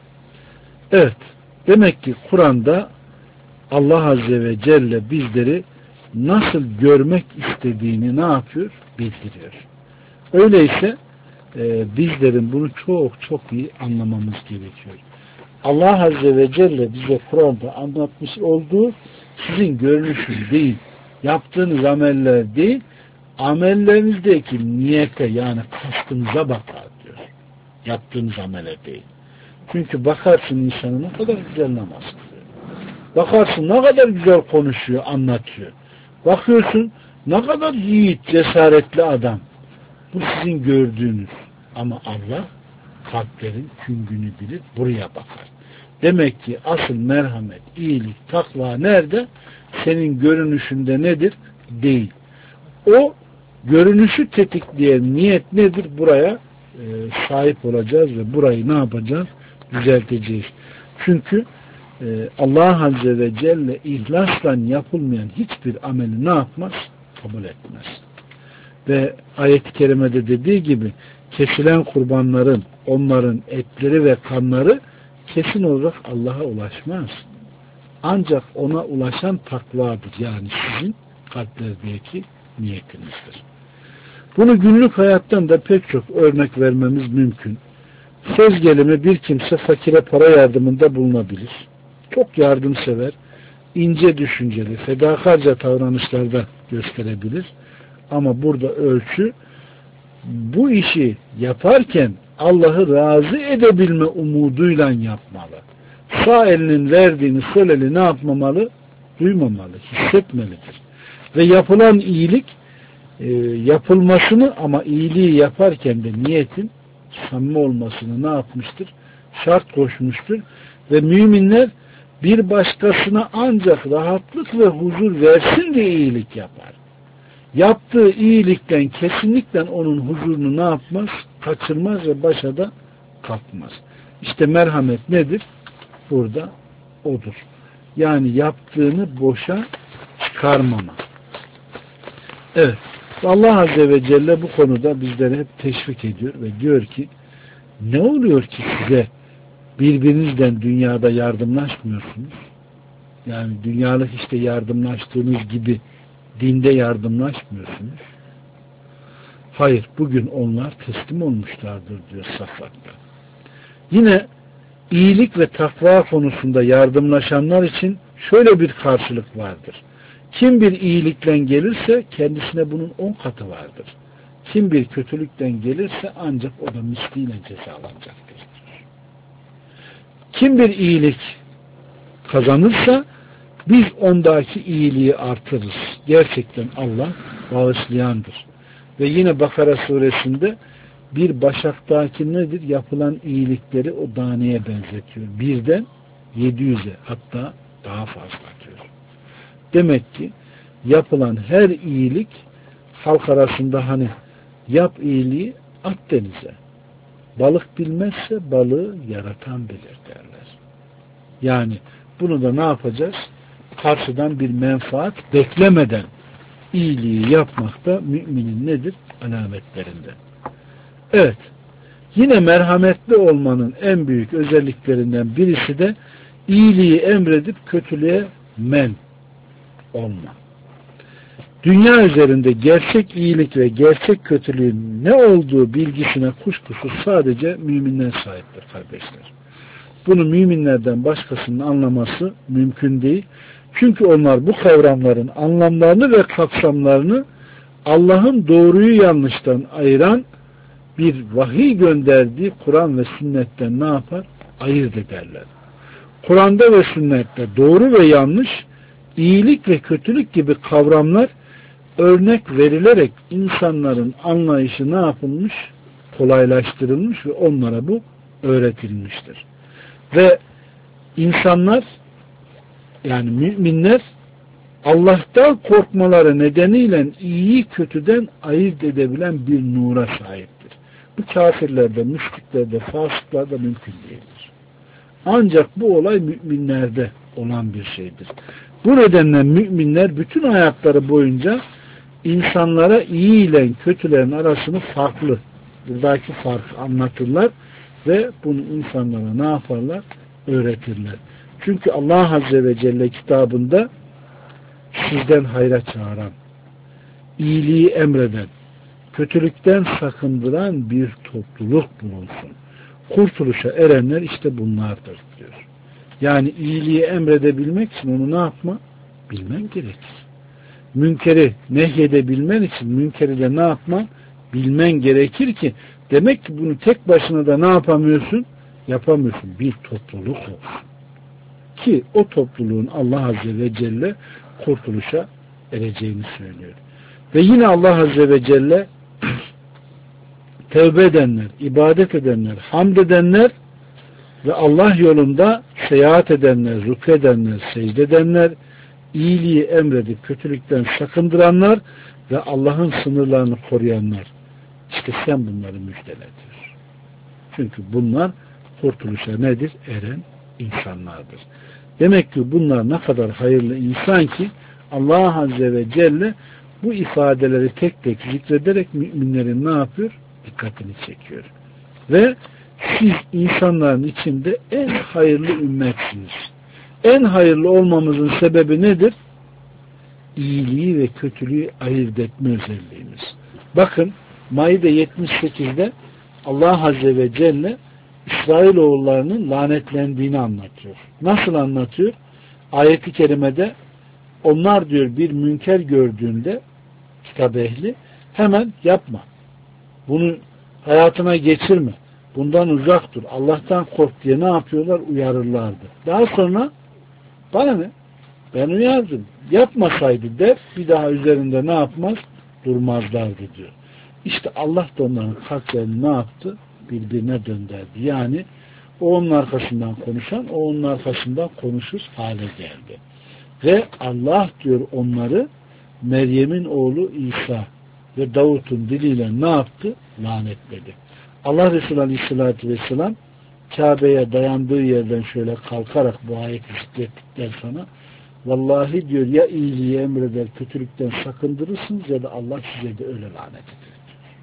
Evet. Demek ki Kur'an'da Allah Azze ve Celle bizleri nasıl görmek istediğini ne yapıyor? Bildiriyor. Öyleyse bizlerin bunu çok çok iyi anlamamız gerekiyor. Allah Azze ve Celle bize Kur'an'da anlatmış olduğu sizin görünüşünüz değil, yaptığınız ameller değil, amellerinizdeki niyete, yani kastınıza bakar diyor. Yaptığınız amele değil. Çünkü bakarsın insanın ne kadar güzel namaz kılıyor. Bakarsın ne kadar güzel konuşuyor, anlatıyor. Bakıyorsun ne kadar yiğit, cesaretli adam. Bu sizin gördüğünüz. Ama Allah kalplerin küngünü bilir, buraya bakar. Demek ki asıl merhamet, iyilik, takva nerede? Senin görünüşünde nedir? Değil. O görünüşü tetikleyen niyet nedir? Buraya sahip olacağız ve burayı ne yapacağız? Düzelteceğiz. Çünkü Allah Azze ve Celle ihlasla yapılmayan hiçbir ameli ne yapmaz? Kabul etmez. Ve ayet-i kerimede dediği gibi kesilen kurbanların, onların etleri ve kanları kesin olarak Allah'a ulaşmaz. Ancak ona ulaşan takvadır. Yani sizin kalplerdeki niyetinizdir. Bunu günlük hayattan da pek çok örnek vermemiz mümkün. Söz gelimi bir kimse fakire para yardımında bulunabilir. Çok yardımsever, ince düşünceli, fedakarca davranışlarda gösterebilir. Ama burada ölçü, bu işi yaparken Allah'ı razı edebilme umuduyla yapmalı. Sağ elinin verdiğini sol eli ne yapmamalı? Duymamalı, hissetmelidir. Ve yapılan iyilik yapılmasını, ama iyiliği yaparken de niyetin samimi olmasını ne yapmıştır? Şart koşmuştur. Ve müminler bir başkasına ancak rahatlık ve huzur versin diye iyilik yapar. Yaptığı iyilikten kesinlikle onun huzurunu ne yapmaz? Kaçırmaz ve başa da kalkmaz. İşte merhamet nedir? Burada odur. Yani yaptığını boşa çıkarmama. Evet. Allah Azze ve Celle bu konuda bizleri hep teşvik ediyor ve diyor ki, ne oluyor ki size birbirinizden dünyada yardımlaşmıyorsunuz? Yani dünyalık işte yardımlaştığınız gibi dinde yardımlaşmıyorsunuz. Hayır, bugün onlar teslim olmuşlardır diyor Saffak'ta. Yine iyilik ve takva konusunda yardımlaşanlar için şöyle bir karşılık vardır. Kim bir iyilikten gelirse kendisine bunun 10 katı vardır. Kim bir kötülükten gelirse ancak o da misliyle cezalanacaktır. Kim bir iyilik kazanırsa biz ondaki iyiliği artırırız. Gerçekten Allah bağışlayandır. Ve yine Bakara suresinde bir başaktaki nedir? Yapılan iyilikleri o taneye benzetiyor. Birden 700'e hatta daha fazla diyor. Demek ki yapılan her iyilik halk arasında hani yap iyiliği at denize. Balık bilmezse balığı yaratan bilir derler. Yani bunu da ne yapacağız? Karşıdan bir menfaat beklemeden iyiliği yapmak da müminin nedir? Alametlerinden. Evet. Yine merhametli olmanın en büyük özelliklerinden birisi de iyiliği emredip kötülüğe men olma. Dünya üzerinde gerçek iyilik ve gerçek kötülüğün ne olduğu bilgisine kuşkusuz sadece müminler sahiptir kardeşler. Bunu müminlerden başkasının anlaması mümkün değil. Çünkü onlar bu kavramların anlamlarını ve kapsamlarını Allah'ın doğruyu yanlıştan ayıran bir vahiy gönderdiği Kur'an ve sünnetten ne yapar? Ayırt ederler. Kur'an'da ve sünnette doğru ve yanlış, iyilik ve kötülük gibi kavramlar örnek verilerek insanların anlayışı ne yapılmış? Kolaylaştırılmış ve onlara bu öğretilmiştir. Ve insanlar yani müminler Allah'tan korkmaları nedeniyle iyiyi kötüden ayırt edebilen bir nura sahiptir. Bu kafirlerde, müşriklerde, fasıklarda mümkün değildir. Ancak bu olay müminlerde olan bir şeydir. Bu nedenle müminler bütün hayatları boyunca insanlara iyi ile kötülerin arasını farklı, buradaki farkı anlatırlar ve bunu insanlara ne yaparlar? Öğretirler. Çünkü Allah Azze ve Celle kitabında sizden hayra çağıran, iyiliği emreden, kötülükten sakındıran bir topluluk bulunsun. Kurtuluşa erenler işte bunlardır diyor. Yani iyiliği emredebilmek için onu ne yapma? Bilmen gerekir. Münkeri nehyedebilmen için münkeri de ne yapman? Bilmen gerekir ki demek ki bunu tek başına da ne yapamıyorsun? Yapamıyorsun. Bir topluluk olsun. Ki o topluluğun Allah Azze ve Celle kurtuluşa ereceğini söylüyor. Ve yine Allah Azze ve Celle tevbe edenler, ibadet edenler, hamd edenler ve Allah yolunda seyahat edenler, rükû edenler, secde edenler, iyiliği emredip kötülükten sakındıranlar ve Allah'ın sınırlarını koruyanlar. İşte sen bunları müjdele diyor. Çünkü bunlar kurtuluşa nedir? Eren insanlardır. Demek ki bunlar ne kadar hayırlı insan ki Allah Azze ve Celle bu ifadeleri tek tek zikrederek müminlerin ne yapıyor? Dikkatini çekiyor. Ve siz insanların içinde en hayırlı ümmetsiniz. En hayırlı olmamızın sebebi nedir? İyiliği ve kötülüğü ayırt etme özelliğimiz. Bakın Maide 78'de Allah Azze ve Celle İsrailoğullarının lanetlendiğini anlatıyor. Nasıl anlatıyor? Ayet-i kerimede onlar diyor bir münker gördüğünde kitap ehli hemen yapma. Bunu hayatına geçirme. Bundan uzak dur. Allah'tan kork diye ne yapıyorlar? Uyarırlardı. Daha sonra bana ne? Ben uyardım. Yapmasaydı der bir daha üzerinde ne yapmaz? Durmazlardı diyor. İşte Allah da onların kalplerini ne yaptı? Birbirine döndürdü. Yani o onun arkasından konuşan, o onun arkasından konuşur hale geldi. Ve Allah diyor onları Meryem'in oğlu İsa ve Davut'un diliyle ne yaptı? Lanetledi. Allah Resulü Aleyhisselatü Vesselam Kabe'ye dayandığı yerden şöyle kalkarak bu ayeti zikrettikten sonra vallahi diyor ya iyiliği emreder kötülükten sakındırırsınız ya da Allah size de öyle lanet eder.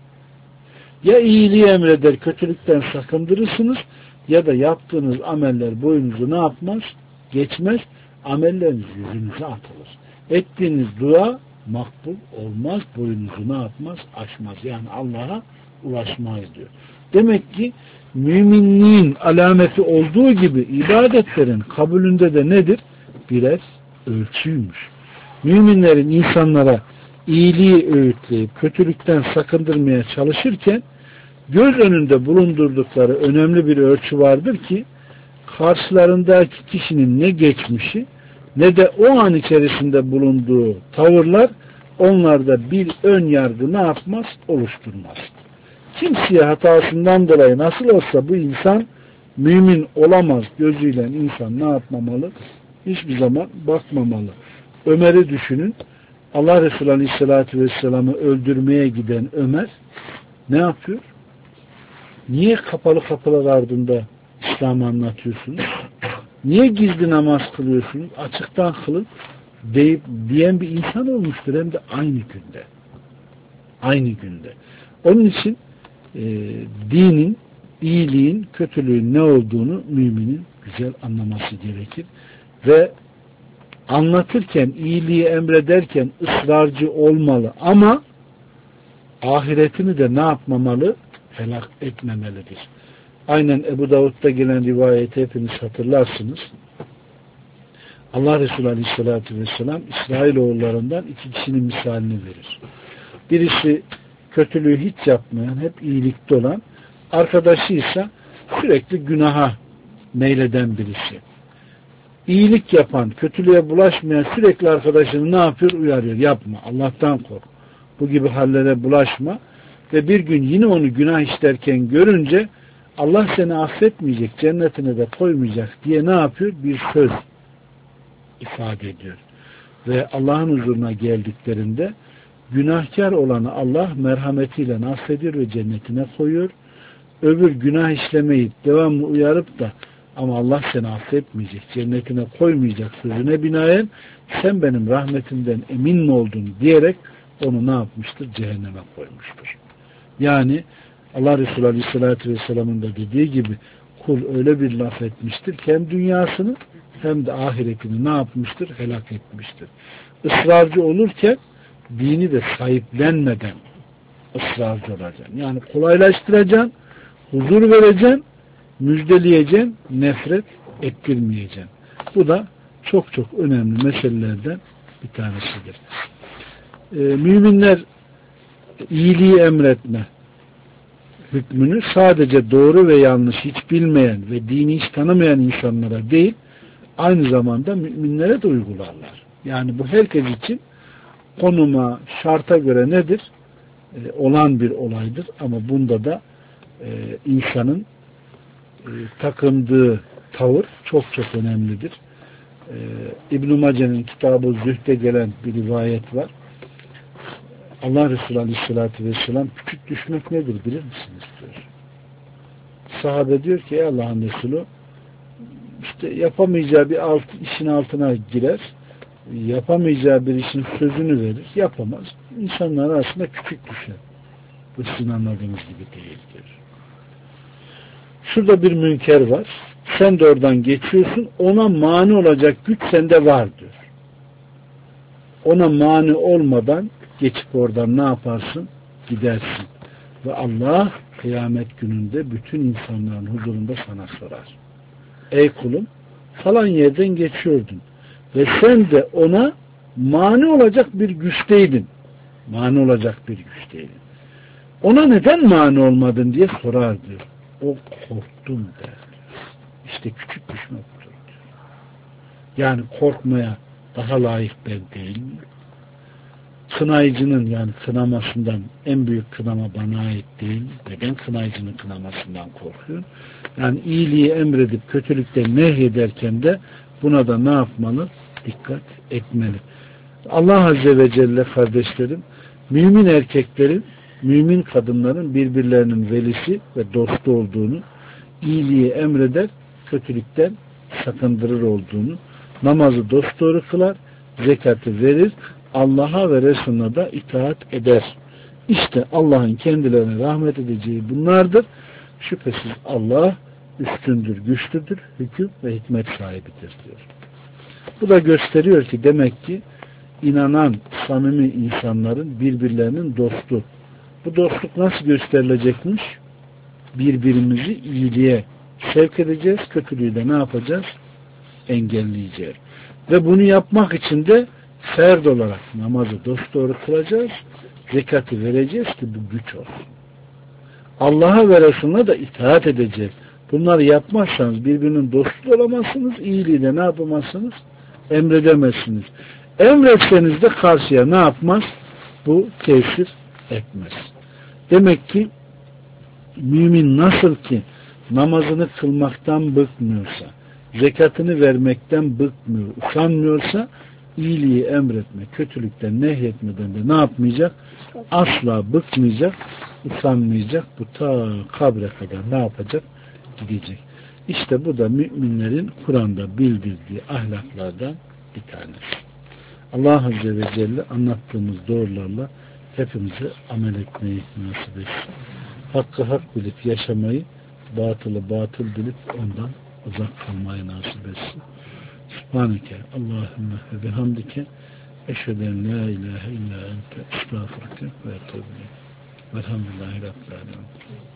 Ya iyiliği emreder kötülükten sakındırırsınız ya da yaptığınız ameller boyunuzu ne yapmaz? Geçmez. Amelleriniz yüzünüze atılır. Ettiğiniz dua makbul olmaz. Boyunuzu ne yapmaz? Aşmaz. Yani Allah'a ulaşmayız diyor. Demek ki müminliğin alameti olduğu gibi ibadetlerin kabulünde de nedir? Birer ölçüymüş. Müminlerin insanlara iyiliği öğütleyip kötülükten sakındırmaya çalışırken göz önünde bulundurdukları önemli bir ölçü vardır ki karşılarındaki kişinin ne geçmişi ne de o an içerisinde bulunduğu tavırlar onlarda bir ön yargı ne yapmaz? Oluşturmaz. Kimseye hatasından dolayı nasıl olsa bu insan mümin olamaz gözüyle insan ne yapmamalı? Hiçbir zaman bakmamalı. Ömer'i düşünün. Allah Resulü Aleyhisselatü Vesselam'ı öldürmeye giden Ömer ne yapıyor? Niye kapalı kapılar ardında İslam'ı anlatıyorsunuz? Niye gizli namaz kılıyorsunuz? Açıktan kılın diyen bir insan olmuştur hem de aynı günde. Aynı günde. Onun için dinin, iyiliğin, kötülüğün ne olduğunu müminin güzel anlaması gerekir. Ve anlatırken, iyiliği emrederken ısrarcı olmalı ama ahiretini de ne yapmamalı? Helak etmemelidir. Aynen Ebu Davud'da gelen rivayeti hepiniz hatırlarsınız. Allah Resulü Aleyhisselatü Vesselam İsrailoğullarından iki kişinin misalini verir. Birisi kötülüğü hiç yapmayan, hep iyilikte olan, arkadaşıysa sürekli günaha meyleden birisi. İyilik yapan, kötülüğe bulaşmayan sürekli arkadaşını ne yapıyor? Uyarıyor. Yapma, Allah'tan kork. Bu gibi hallere bulaşma. Ve bir gün yine onu günah işlerken görünce Allah seni affetmeyecek, cennetine de koymayacak diye ne yapıyor? Bir söz ifade ediyor. Ve Allah'ın huzuruna geldiklerinde günahkar olanı Allah merhametiyle affediyor ve cennetine koyuyor. Öbür günah işlemeyip devamlı uyarıp da ama Allah seni affetmeyecek, cennetine koymayacak sözüne binaen sen benim rahmetimden emin mi oldun diyerek onu ne yapmıştır? Cehenneme koymuştur. Yani Allah Resulü Aleyhisselatü Vesselam'ın da dediği gibi kul öyle bir laf etmiştir ki hem dünyasını hem de ahiretini ne yapmıştır? Helak etmiştir. Israrcı olurken dini de sahiplenmeden ısrarcı olacaksın. Yani kolaylaştıracaksın, huzur vereceksin, müjdeleyeceksin, nefret ettirmeyeceksin. Bu da çok çok önemli meselelerden bir tanesidir. Müminler iyiliği emretme hükmünü sadece doğru ve yanlış hiç bilmeyen ve dini hiç tanımayan insanlara değil, aynı zamanda müminlere de uygularlar. Yani bu herkes için konuma, şarta göre nedir? Olan bir olaydır. Ama bunda da insanın takındığı tavır çok çok önemlidir. İbn-i Mace'nin kitabı Zühd'e gelen bir rivayet var. Allah Resulü Aleyhisselatü Vesselam küçük düşmek nedir bilir misiniz diyor. Sahabe diyor ki ey Allah'ın Resulü işte yapamayacağı bir işin altına girer, yapamayacağı bir işin sözünü verir, yapamaz. İnsanlar arasında küçük düşer. Bu sizin anladığınız gibi değildir. Şurada bir münker var. Sen de oradan geçiyorsun. Ona mani olacak güç sende var diyor. Ona mani olmadan geçip oradan ne yaparsın? Gidersin. Ve Allah kıyamet gününde bütün insanların huzurunda sana sorar. Ey kulum falan yerden geçiyordun. Ve sen de ona mani olacak bir güçteydin. Mani olacak bir güçteydin. Ona neden mani olmadın diye sorar diyor. O korktum der. İşte küçük düşmek budur diyor. Yani korkmaya daha layık ben değil mi? Kınayıcının yani kınamasından en büyük kınama bana ait değil mi? Neden kınayıcının kınamasından korkuyor? Yani iyiliği emredip kötülükten nehyederken de buna da ne yapmalı? Dikkat etmeli. Allah Azze ve Celle kardeşlerim, mümin erkeklerin, mümin kadınların birbirlerinin velisi ve dostu olduğunu, iyiliği emreder, kötülükten sakındırır olduğunu, namazı dosdoğru kılar, zekatı verir, Allah'a ve Resulüne da itaat eder. İşte Allah'ın kendilerine rahmet edeceği bunlardır. Şüphesiz Allah üstündür, güçlüdür, hüküm ve hikmet sahibidir diyor. Bu da gösteriyor ki demek ki inanan samimi insanların birbirlerinin dostu Bu dostluk nasıl gösterilecekmiş? Birbirimizi iyiliğe sevk edeceğiz. Kötülüğü de ne yapacağız? Engelleyeceğiz. Ve bunu yapmak için de ferd olarak namazı dosdoğru kılacağız. Zekatı vereceğiz ki bu güç olsun. Allah'a ve Resulüne de itaat edeceğiz. Bunları yapmazsanız birbirinin dostu olamazsınız. İyiliği de ne yapamazsınız? Emredemezsiniz. Emretseniz de karşıya ne yapmaz? Bu tesir etmez. Demek ki mümin nasıl ki namazını kılmaktan bıkmıyorsa, zekatını vermekten bıkmıyor, usanmıyorsa iyiliği emretme, kötülükten nehyetmeden de ne yapmayacak? Asla bıkmayacak, usanmayacak. Bu ta kabre kadar ne yapacak? Gidecek. İşte bu da müminlerin Kur'an'da bildirdiği ahlaklardan bir tanesi. Allah Azze ve Celle anlattığımız doğrularla hepimize amel etmeyi nasip etsin. Hakkı hak bilip yaşamayı, batılı batıl bilip ondan uzak kalmayı nasip etsin. Subhaneke Allahümme ve bihamdike eşheden la ilahe illa ente estağfurke ve etûbü ileyk. Velhamdülillahi Rabbil alemin.